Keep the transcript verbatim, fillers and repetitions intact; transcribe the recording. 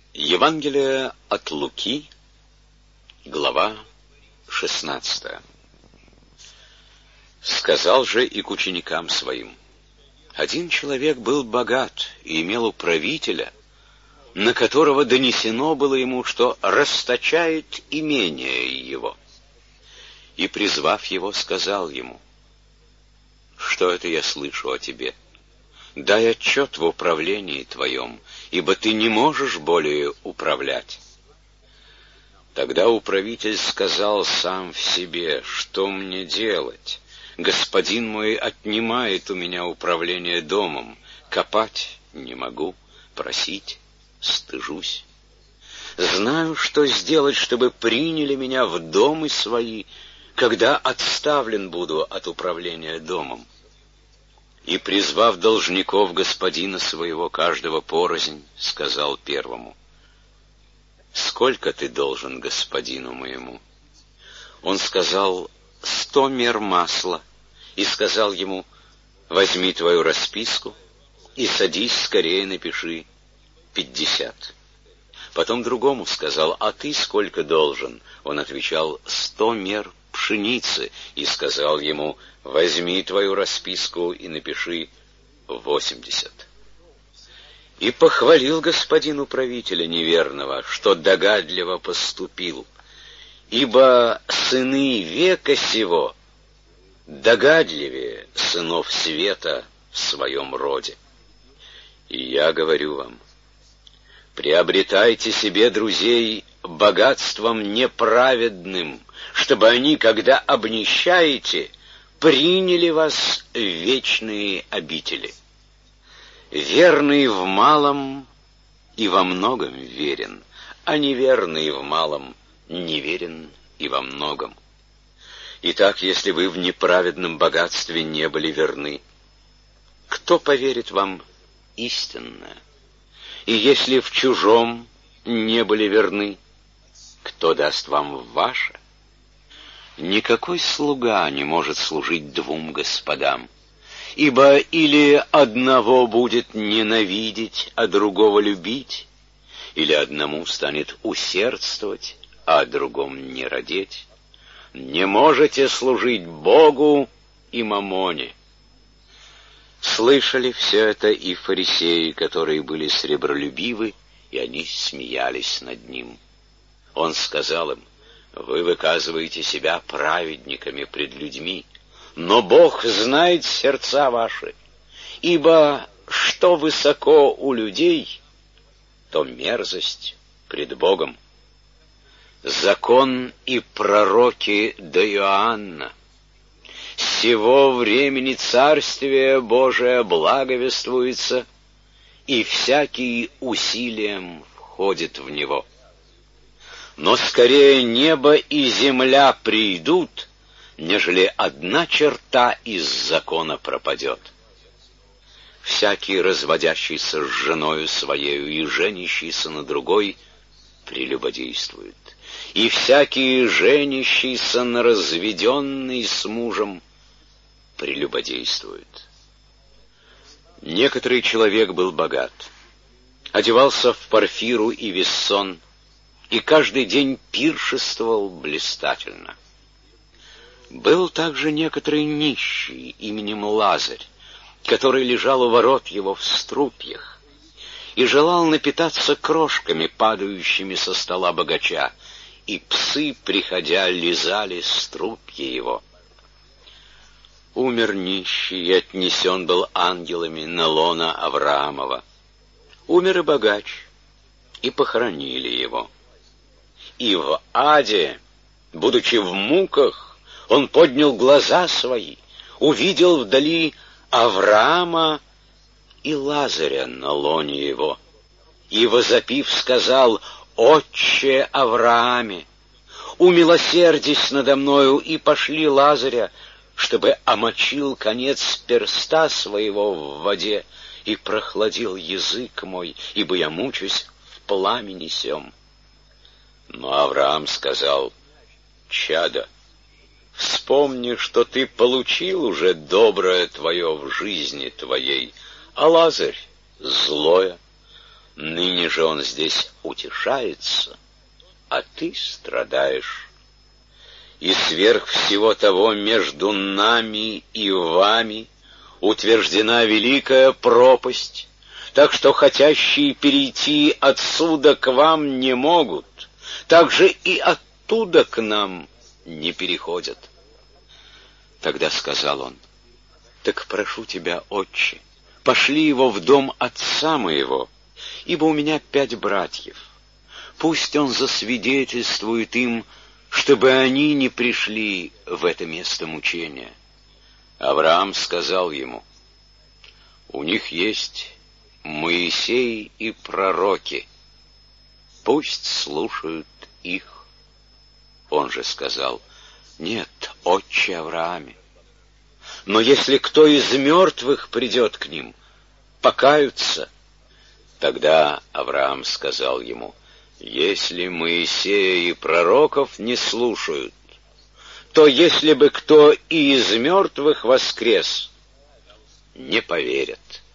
Евангелие от Луки, глава шестнадцатая. Сказал же и к ученикам своим: один человек был богат и имел управителя, на которого донесено было ему, что расточает имение его. И, призвав его, сказал ему: что это я слышу о тебе? Дай отчет в управлении твоем, ибо ты не можешь более управлять. Тогда управитель сказал сам в себе: что мне делать? Господин мой отнимает у меня управление домом, копать не могу, просить стыжусь. Знаю, что сделать, чтобы приняли меня в домы свои, когда отставлен буду от управления домом. И, призвав должников господина своего, каждого порознь, сказал первому: сколько ты должен господину моему? Он сказал: сто мер масла. И сказал ему: возьми твою расписку и садись, скорее напиши пятьдесят. Потом другому сказал: а ты сколько должен? Он отвечал: сто мер пшеницы. И сказал ему: возьми твою расписку и напиши восемьдесят. И похвалил господин управителя неверного, что догадливо поступил, ибо сыны века сего догадливее сынов света в своем роде. И я говорю вам: приобретайте себе друзей богатством неправедным, чтобы они, когда обнищаете, приняли вас в вечные обители. Верный в малом и во многом верен, а неверный в малом неверен и во многом. Итак, если вы в неправедном богатстве не были верны, кто поверит вам истинное? И если в чужом не были верны, кто даст вам ваше? Никакой слуга не может служить двум господам, ибо или одного будет ненавидеть, а другого любить, или одному станет усердствовать, а о другом не радеть. Не можете служить Богу и мамоне. Слышали все это и фарисеи, которые были сребролюбивы, и они смеялись над ним. Он сказал им: вы выказываете себя праведниками пред людьми, но Бог знает сердца ваши, ибо что высоко у людей, то мерзость пред Богом. Закон и пророки до Иоанна. С сего времени Царствие Божие благовествуется, и всякий усилием входит в него. Но скорее небо и земля придут, нежели одна черта из закона пропадет. Всякий, разводящийся с женою своею и женящийся на другой, прелюбодействует. И всякий, женящийся на разведенной с мужем, прелюбодействует. Некоторый человек был богат, одевался в парфиру и вессон, и каждый день пиршествовал блистательно. Был также некоторый нищий именем Лазарь, который лежал у ворот его в струпьях, и желал напитаться крошками, падающими со стола богача, и псы, приходя, лизали струпья его. Умер нищий и отнесен был ангелами на лоно Авраамова. Умер и богач, и похоронили его. И в аде, будучи в муках, он поднял глаза свои, увидел вдали Авраама и Лазаря на лоне его, и, возопив, сказал: «Отче Аврааме, умилосердись надо мною, и пошли Лазаря, чтобы омочил конец перста своего в воде и прохладил язык мой, ибо я мучусь в пламени сем». Но Авраам сказал: «Чадо, вспомни, что ты получил уже доброе твое в жизни твоей, а Лазарь — злое. Ныне же он здесь у утешается, а ты страдаешь. И сверх всего того между нами и вами утверждена великая пропасть, так что хотящие перейти отсюда к вам не могут, так же и оттуда к нам не переходят. Тогда сказал он: так прошу тебя, отче, пошли его в дом отца моего, ибо у меня пять братьев. Пусть он засвидетельствует им, чтобы они не пришли в это место мучения. Авраам сказал ему: у них есть Моисей и пророки, пусть слушают их. Он же сказал: нет, отче Аврааме, но если кто из мертвых придет к ним, покаются. Тогда Авраам сказал ему: если Моисея и пророков не слушают, то если бы кто и из мертвых воскрес, не поверят.